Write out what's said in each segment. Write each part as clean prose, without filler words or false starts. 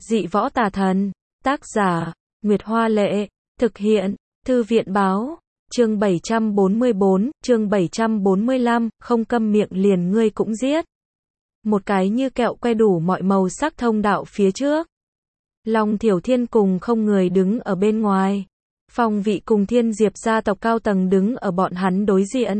Dị võ tà thần. Tác giả, Nguyệt Hoa Lệ. Thực hiện, Thư viện Báo. Chương 744, chương 745, không câm miệng liền ngươi cũng giết. Một cái như kẹo que đủ mọi màu sắc thông đạo phía trước. Long Thiểu Thiên cùng không người đứng ở bên ngoài. Phong Vị cùng Thiên Diệp gia tộc cao tầng đứng ở bọn hắn đối diện.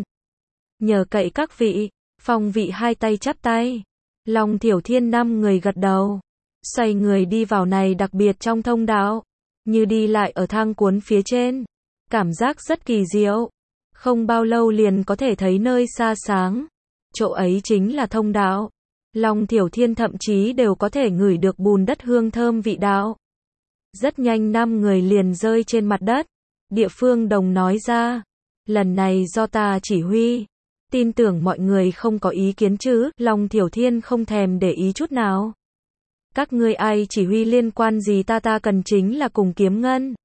Nhờ cậy các vị, Phong Vị hai tay chắp tay. Long Thiểu Thiên 5 người gật đầu. Xoay người đi vào này đặc biệt trong thông đạo. Như đi lại ở thang cuốn phía trên. Cảm giác rất kỳ diệu. Không bao lâu liền có thể thấy nơi xa sáng. Chỗ ấy chính là thông đạo. Long Thiểu Thiên thậm chí đều có thể ngửi được bùn đất hương thơm vị đạo. Rất nhanh 5 người liền rơi trên mặt đất. Địa Phương Đồng nói ra. Lần này do ta chỉ huy. Tin tưởng mọi người không có ý kiến chứ. Long Thiểu Thiên không thèm để ý chút nào. Các ngươi ai chỉ huy liên quan gì ta cần chính là cùng Kiếm Ngân.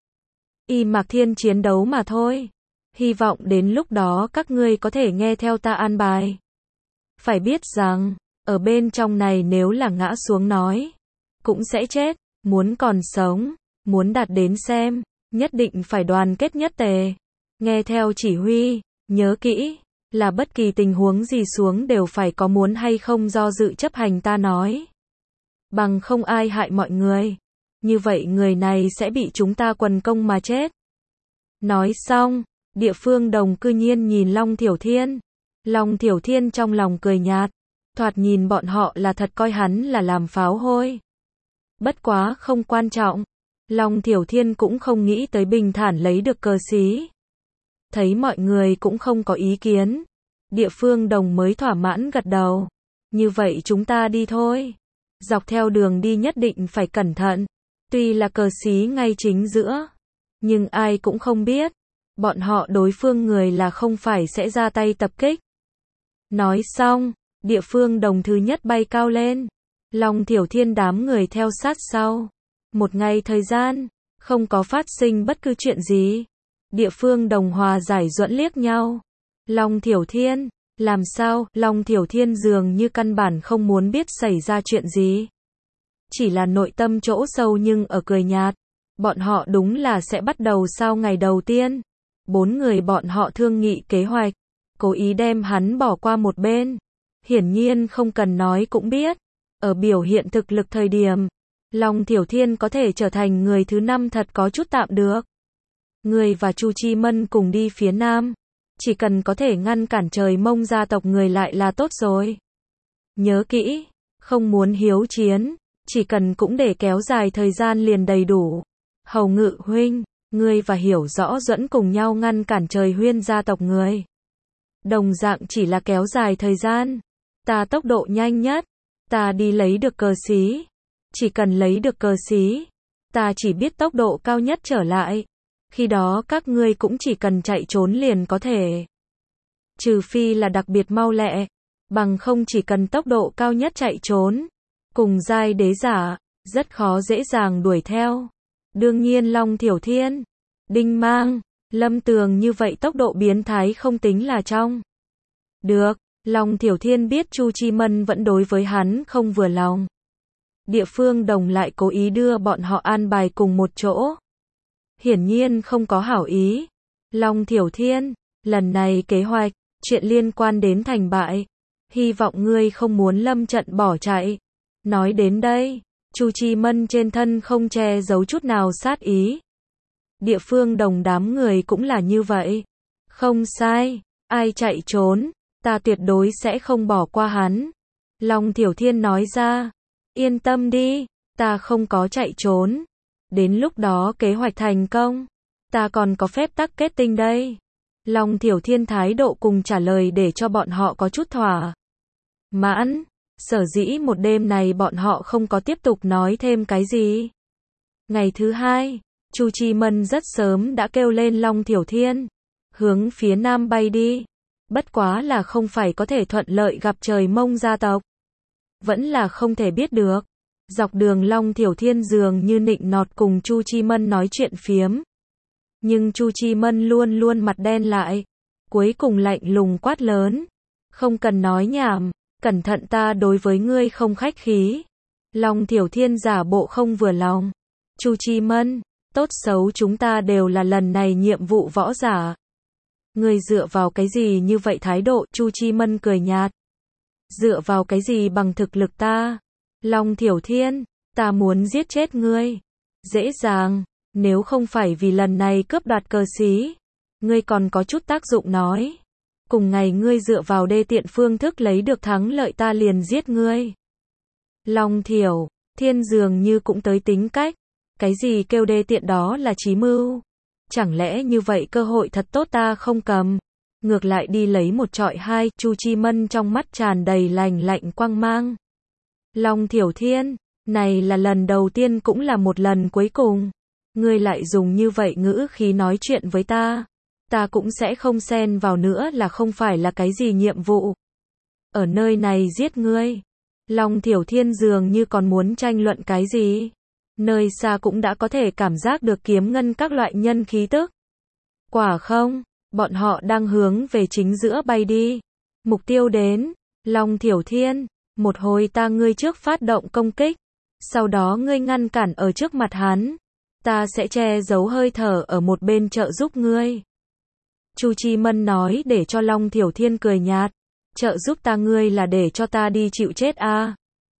Y Mạc Thiên chiến đấu mà thôi. Hy vọng đến lúc đó các ngươi có thể nghe theo ta an bài. Phải biết rằng, ở bên trong này nếu là ngã xuống nói, cũng sẽ chết. Muốn còn sống, muốn đạt đến xem, nhất định phải đoàn kết nhất tề. Nghe theo chỉ huy, nhớ kỹ, là bất kỳ tình huống gì xuống đều phải có muốn hay không do dự chấp hành ta nói. Bằng không ai hại mọi người. Như vậy người này sẽ bị chúng ta quần công mà chết. Nói xong, Địa Phương Đồng cư nhiên nhìn Long Thiểu Thiên. Long Thiểu Thiên trong lòng cười nhạt. Thoạt nhìn bọn họ là thật coi hắn là làm pháo hôi. Bất quá không quan trọng. Long Thiểu Thiên cũng không nghĩ tới bình thản lấy được cờ xí. Thấy mọi người cũng không có ý kiến. Địa Phương Đồng mới thỏa mãn gật đầu. Như vậy chúng ta đi thôi. Dọc theo đường đi nhất định phải cẩn thận. Tuy là cờ xí ngay chính giữa. Nhưng ai cũng không biết. Bọn họ đối phương người là không phải sẽ ra tay tập kích. Nói xong, Địa Phương Đồng thứ nhất bay cao lên. Long Thiểu Thiên đám người theo sát sau. Một ngày thời gian, không có phát sinh bất cứ chuyện gì. Địa Phương Đồng hòa giải duẫn liếc nhau. Long Thiểu Thiên, làm sao? Long Thiểu Thiên dường như căn bản không muốn biết xảy ra chuyện gì. Chỉ là nội tâm chỗ sâu nhưng ở cười nhạt. Bọn họ đúng là sẽ bắt đầu sau ngày đầu tiên. 4 người bọn họ thương nghị kế hoạch. Cố ý đem hắn bỏ qua một bên. Hiển nhiên không cần nói cũng biết. Ở biểu hiện thực lực thời điểm, Long Thiểu Thiên có thể trở thành người thứ 5 thật có chút tạm được. Người và Chu Chi Mân cùng đi phía nam. Chỉ cần có thể ngăn cản Trời Mông gia tộc người lại là tốt rồi. Nhớ kỹ, không muốn hiếu chiến, chỉ cần cũng để kéo dài thời gian liền đầy đủ. Hầu Ngự huynh, ngươi và Hiểu Rõ Duẫn cùng nhau ngăn cản Trời Huyên gia tộc người. Đồng dạng chỉ là kéo dài thời gian. Ta tốc độ nhanh nhất. Ta đi lấy được cờ xí. Chỉ cần lấy được cờ xí, ta chỉ biết tốc độ cao nhất trở lại. Khi đó các ngươi cũng chỉ cần chạy trốn liền có thể. Trừ phi là đặc biệt mau lẹ. Bằng không chỉ cần tốc độ cao nhất chạy trốn. Cùng giai đế giả, rất khó dễ dàng đuổi theo. Đương nhiên Long Thiểu Thiên, Đinh Mang, Lâm Tường như vậy tốc độ biến thái không tính là trong. Được, Long Thiểu Thiên biết Chu Chi Mân vẫn đối với hắn không vừa lòng. Địa Phương Đồng lại cố ý đưa bọn họ an bài cùng một chỗ. Hiển nhiên không có hảo ý. Long Thiểu Thiên, lần này kế hoạch, chuyện liên quan đến thành bại. Hy vọng ngươi không muốn lâm trận bỏ chạy. Nói đến đây, Chu Chi Mân trên thân không che giấu chút nào sát ý. Địa Phương Đồng đám người cũng là như vậy. Không sai, ai chạy trốn, ta tuyệt đối sẽ không bỏ qua hắn. Long Thiểu Thiên nói ra, yên tâm đi, ta không có chạy trốn. Đến lúc đó kế hoạch thành công, ta còn có phép tắc kết tinh đây. Long Thiểu Thiên thái độ cùng trả lời để cho bọn họ có chút thỏa mãn. Sở dĩ một đêm này bọn họ không có tiếp tục nói thêm cái gì. Ngày thứ 2, Chu Chi Mân rất sớm đã kêu lên Long Thiểu Thiên, hướng phía nam bay đi. Bất quá là không phải có thể thuận lợi gặp Trời Mông gia tộc. Vẫn là không thể biết được. Dọc đường Long Thiểu Thiên dường như nịnh nọt cùng Chu Chi Mân nói chuyện phiếm. Nhưng Chu Chi Mân luôn luôn mặt đen lại. Cuối cùng lạnh lùng quát lớn. Không cần nói nhảm. Cẩn thận ta đối với ngươi không khách khí. Long Thiểu Thiên giả bộ không vừa lòng. Chu Chi Mân, tốt xấu chúng ta đều là lần này nhiệm vụ võ giả. Ngươi dựa vào cái gì như vậy thái độ? Chu Chi Mân cười nhạt. Dựa vào cái gì bằng thực lực ta? Long Thiểu Thiên, ta muốn giết chết ngươi. Dễ dàng, nếu không phải vì lần này cướp đoạt cờ xí, ngươi còn có chút tác dụng nói. Cùng ngày ngươi dựa vào đê tiện phương thức lấy được thắng lợi ta liền giết ngươi. Long Thiểu Thiên dường như cũng tới tính cách. Cái gì kêu đê tiện đó là chí mưu. Chẳng lẽ như vậy cơ hội thật tốt ta không cầm. Ngược lại đi lấy một trọi hai. Chu Chi Mân trong mắt tràn đầy lạnh lạnh quang mang. Long Thiểu Thiên, này là lần đầu tiên cũng là một lần cuối cùng. Ngươi lại dùng như vậy ngữ khí nói chuyện với ta. Ta cũng sẽ không xen vào nữa là không phải là cái gì nhiệm vụ. Ở nơi này giết ngươi. Long Thiểu Thiên dường như còn muốn tranh luận cái gì. Nơi xa cũng đã có thể cảm giác được kiếm ngân các loại nhân khí tức. Quả không, bọn họ đang hướng về chính giữa bay đi. Mục tiêu đến, Long Thiểu Thiên, một hồi ta ngươi trước phát động công kích. Sau đó ngươi ngăn cản ở trước mặt hắn. Ta sẽ che giấu hơi thở ở một bên trợ giúp ngươi. Chu Chi Mân nói để cho Long Thiểu Thiên cười nhạt. Trợ giúp ta ngươi là để cho ta đi chịu chết à.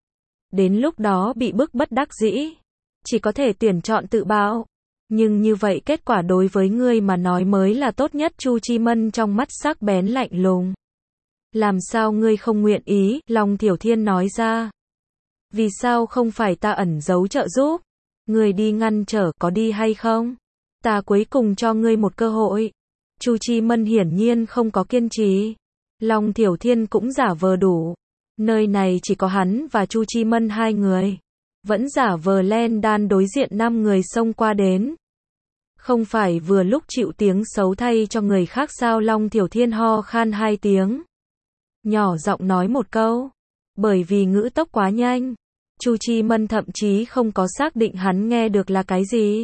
Đến lúc đó bị bức bất đắc dĩ. Chỉ có thể tuyển chọn tự bạo. Nhưng như vậy kết quả đối với ngươi mà nói mới là tốt nhất. Chu Chi Mân trong mắt sắc bén lạnh lùng. Làm sao ngươi không nguyện ý? Long Thiểu Thiên nói ra. Vì sao không phải ta ẩn giấu trợ giúp? Ngươi đi ngăn trở có đi hay không? Ta cuối cùng cho ngươi một cơ hội. Chu Chi Mân hiển nhiên không có kiên trì. Long Thiểu Thiên cũng giả vờ đủ. Nơi này chỉ có hắn và Chu Chi Mân hai người. Vẫn giả vờ len đan đối diện 5 người xông qua đến. Không phải vừa lúc chịu tiếng xấu thay cho người khác sao? Long Thiểu Thiên ho khan 2 tiếng. Nhỏ giọng nói một câu. Bởi vì ngữ tốc quá nhanh. Chu Chi Mân thậm chí không có xác định hắn nghe được là cái gì.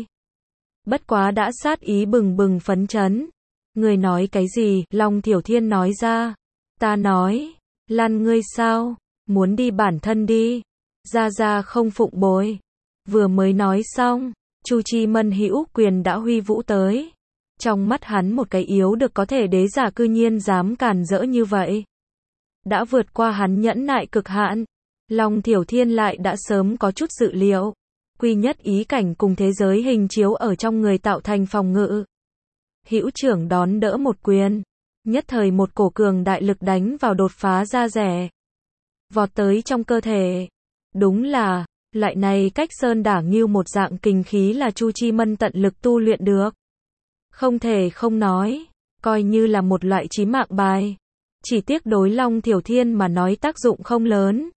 Bất quá đã sát ý bừng bừng phấn chấn. Người nói cái gì? Long Thiểu Thiên nói ra. Ta nói, lăn ngươi sao? Muốn đi bản thân đi. Ra ra không phụng bồi. Vừa mới nói xong, Chu Chi Mân hữu quyền đã huy vũ tới. Trong mắt hắn một cái yếu được có thể đế giả cư nhiên dám càn rỡ như vậy. Đã vượt qua hắn nhẫn nại cực hạn. Long Thiểu Thiên lại đã sớm có chút dự liệu. Quy nhất ý cảnh cùng thế giới hình chiếu ở trong người tạo thành phòng ngự. Hữu trưởng đón đỡ một quyền. Nhất thời một cổ cường đại lực đánh vào đột phá da rẻ. Vọt tới trong cơ thể. Đúng là, loại này cách sơn đả ngưu một dạng kình khí là Chu Chi Mân tận lực tu luyện được. Không thể không nói, coi như là một loại chí mạng bài. Chỉ tiếc đối Long Thiểu Thiên mà nói tác dụng không lớn.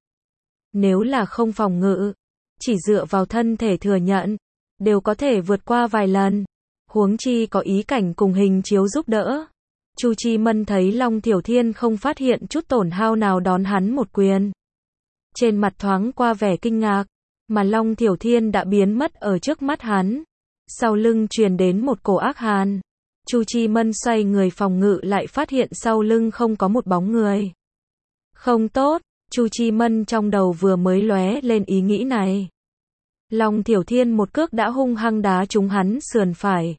Nếu là không phòng ngự, chỉ dựa vào thân thể thừa nhận, đều có thể vượt qua vài lần. Huống chi có ý cảnh cùng hình chiếu giúp đỡ. Chu Chi Mân thấy Long Thiểu Thiên không phát hiện chút tổn hao nào đón hắn một quyền. Trên mặt thoáng qua vẻ kinh ngạc, mà Long Thiểu Thiên đã biến mất ở trước mắt hắn. Sau lưng truyền đến một cổ ác hàn. Chu Chi Mân xoay người phòng ngự lại phát hiện sau lưng không có một bóng người. Không tốt, Chu Chi Mân trong đầu vừa mới lóe lên ý nghĩ này. Long Thiểu Thiên một cước đã hung hăng đá trúng hắn sườn phải.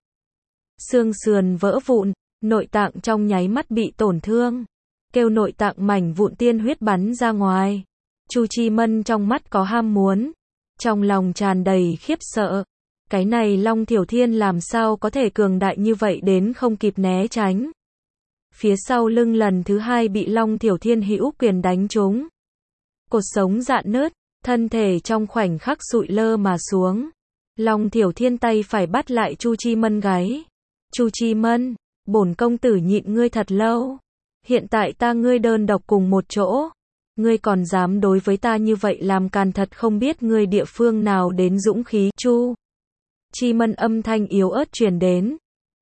Xương sườn vỡ vụn, nội tạng trong nháy mắt bị tổn thương. Kêu nội tạng mảnh vụn tiên huyết bắn ra ngoài. Chu Chi Mân trong mắt có ham muốn. Trong lòng tràn đầy khiếp sợ. Cái này Long Thiểu Thiên làm sao có thể cường đại như vậy đến không kịp né tránh. Phía sau lưng lần thứ hai bị Long Thiểu Thiên hữu quyền đánh trúng. Cột sống rạn nứt, thân thể trong khoảnh khắc sụi lơ mà xuống. Long Thiểu Thiên tay phải bắt lại Chu Chi Mân gáy. Chu Chi Mân, bổn công tử nhịn ngươi thật lâu. Hiện tại ta ngươi đơn độc cùng một chỗ. Ngươi còn dám đối với ta như vậy làm càn thật không biết ngươi địa phương nào đến dũng khí. Chu Chi Mân âm thanh yếu ớt truyền đến.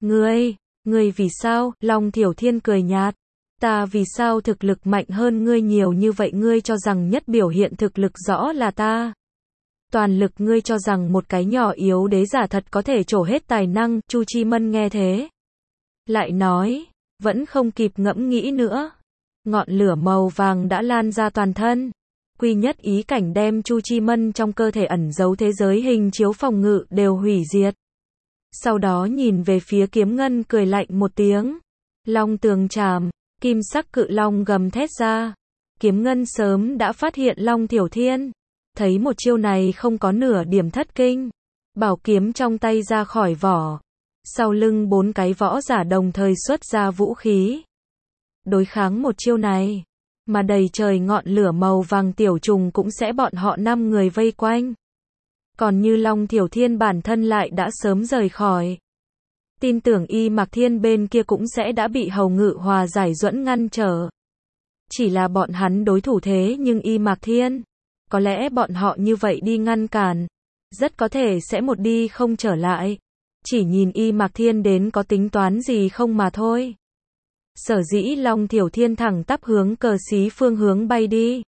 Ngươi vì sao? Long Thiểu Thiên cười nhạt. Ta vì sao thực lực mạnh hơn ngươi nhiều như vậy? Ngươi cho rằng nhất biểu hiện thực lực rõ là ta. Toàn lực ngươi cho rằng một cái nhỏ yếu đế giả thật có thể trổ hết tài năng. Chu Chi Mân nghe thế. Lại nói, vẫn không kịp ngẫm nghĩ nữa. Ngọn lửa màu vàng đã lan ra toàn thân. Quy nhất ý cảnh đem Chu Chi Mân trong cơ thể ẩn giấu thế giới hình chiếu phòng ngự đều hủy diệt. Sau đó nhìn về phía Kiếm Ngân cười lạnh một tiếng. Long tường trảm, kim sắc cự long gầm thét ra. Kiếm Ngân sớm đã phát hiện Long Thiểu Thiên. Thấy một chiêu này không có nửa điểm thất kinh. Bảo kiếm trong tay ra khỏi vỏ. Sau lưng 4 cái võ giả đồng thời xuất ra vũ khí. Đối kháng một chiêu này. Mà đầy trời ngọn lửa màu vàng tiểu trùng cũng sẽ bọn họ 5 người vây quanh. Còn như Long Thiểu Thiên bản thân lại đã sớm rời khỏi. Tin tưởng Y Mạc Thiên bên kia cũng sẽ đã bị Hầu Ngự Hòa giải duẫn ngăn trở. Chỉ là bọn hắn đối thủ thế nhưng Y Mạc Thiên. Có lẽ bọn họ như vậy đi ngăn cản. Rất có thể sẽ một đi không trở lại. Chỉ nhìn Y Mạc Thiên đến có tính toán gì không mà thôi. Sở dĩ Long Thiểu Thiên thẳng tắp hướng cờ xí phương hướng bay đi.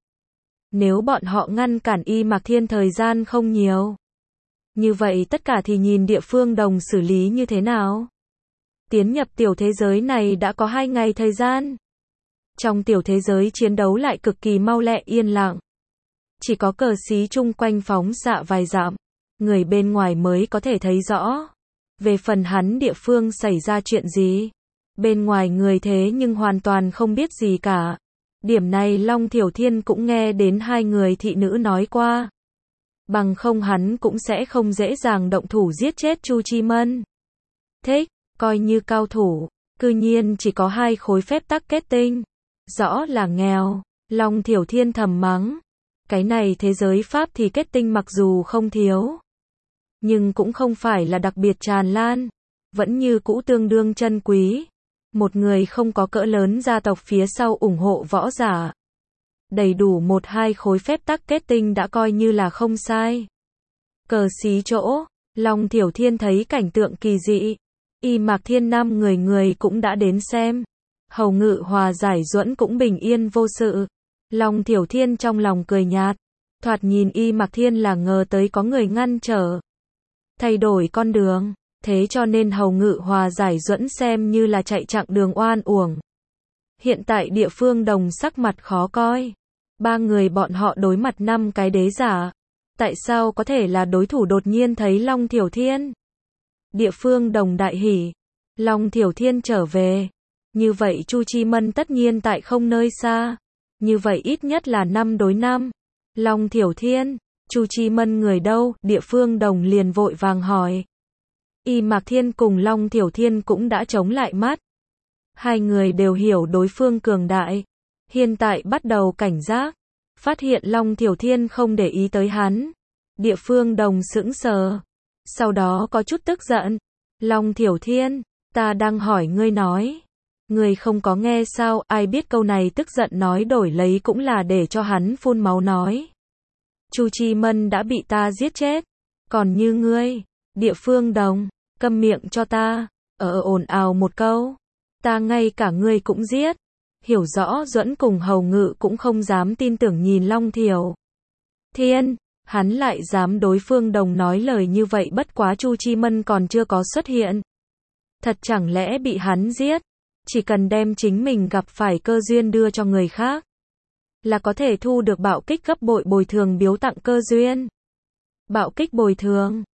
Nếu bọn họ ngăn cản Y Mạc Thiên thời gian không nhiều. Như vậy tất cả thì nhìn địa phương đồng xử lý như thế nào. Tiến nhập tiểu thế giới này đã có 2 ngày thời gian. Trong tiểu thế giới chiến đấu lại cực kỳ mau lẹ yên lặng. Chỉ có cờ xí chung quanh phóng xạ vài dặm. Người bên ngoài mới có thể thấy rõ. Về phần hắn địa phương xảy ra chuyện gì. Bên ngoài người thế nhưng hoàn toàn không biết gì cả. Điểm này Long Thiểu Thiên cũng nghe đến 2 người thị nữ nói qua. Bằng không hắn cũng sẽ không dễ dàng động thủ giết chết Chu Chi Mân. Thích, coi như cao thủ, cư nhiên chỉ có 2 khối phép tắc kết tinh. Rõ là nghèo, Long Thiểu Thiên thầm mắng. Cái này thế giới Pháp thì kết tinh mặc dù không thiếu. Nhưng cũng không phải là đặc biệt tràn lan. Vẫn như cũ tương đương chân quý. Một người không có cỡ lớn gia tộc phía sau ủng hộ võ giả. Đầy đủ 1-2 khối phép tắc kết tinh đã coi như là không sai. Cờ xí chỗ, Long Thiểu Thiên thấy cảnh tượng kỳ dị. Y Mạc Thiên 5 người cũng đã đến xem. Hầu Ngự Hòa giải duẫn cũng bình yên vô sự. Long Thiểu Thiên trong lòng cười nhạt. Thoạt nhìn Y Mạc Thiên là ngờ tới có người ngăn trở. Thay đổi con đường. Thế cho nên Hầu Ngự Hòa giải duẫn xem như là chạy chặng đường oan uổng. Hiện tại địa phương đồng sắc mặt khó coi. 3 người bọn họ đối mặt 5 cái đế giả. Tại sao có thể là đối thủ đột nhiên thấy Long Thiểu Thiên? Địa phương đồng đại hỉ. Long Thiểu Thiên trở về. Như vậy Chu Chi Mân tất nhiên tại không nơi xa. Như vậy ít nhất là 5 đối 5. Long Thiểu Thiên, Chu Chi Mân người đâu? Địa phương đồng liền vội vàng hỏi. Y Mạc Thiên cùng Long Thiểu Thiên cũng đã chống lại mắt. 2 người đều hiểu đối phương cường đại. Hiện tại bắt đầu cảnh giác. Phát hiện Long Thiểu Thiên không để ý tới hắn. Địa phương đồng sững sờ. Sau đó có chút tức giận. Long Thiểu Thiên, ta đang hỏi ngươi nói. Ngươi không có nghe sao? Ai biết câu này tức giận nói đổi lấy cũng là để cho hắn phun máu nói. Chu Chi Mân đã bị ta giết chết. Còn như ngươi, địa phương đồng, câm miệng cho ta. Ồn ào một câu. Ta ngay cả ngươi cũng giết. Hiểu rõ duẫn cùng Hầu Ngự cũng không dám tin tưởng nhìn Long Thiểu Thiên. Hắn lại dám đối phương đồng nói lời như vậy bất quá Chu Chi Mân còn chưa có xuất hiện. Thật chẳng lẽ bị hắn giết? Chỉ cần đem chính mình gặp phải cơ duyên đưa cho người khác. Là có thể thu được bạo kích gấp bội bồi thường biếu tặng cơ duyên. Bạo kích bồi thường.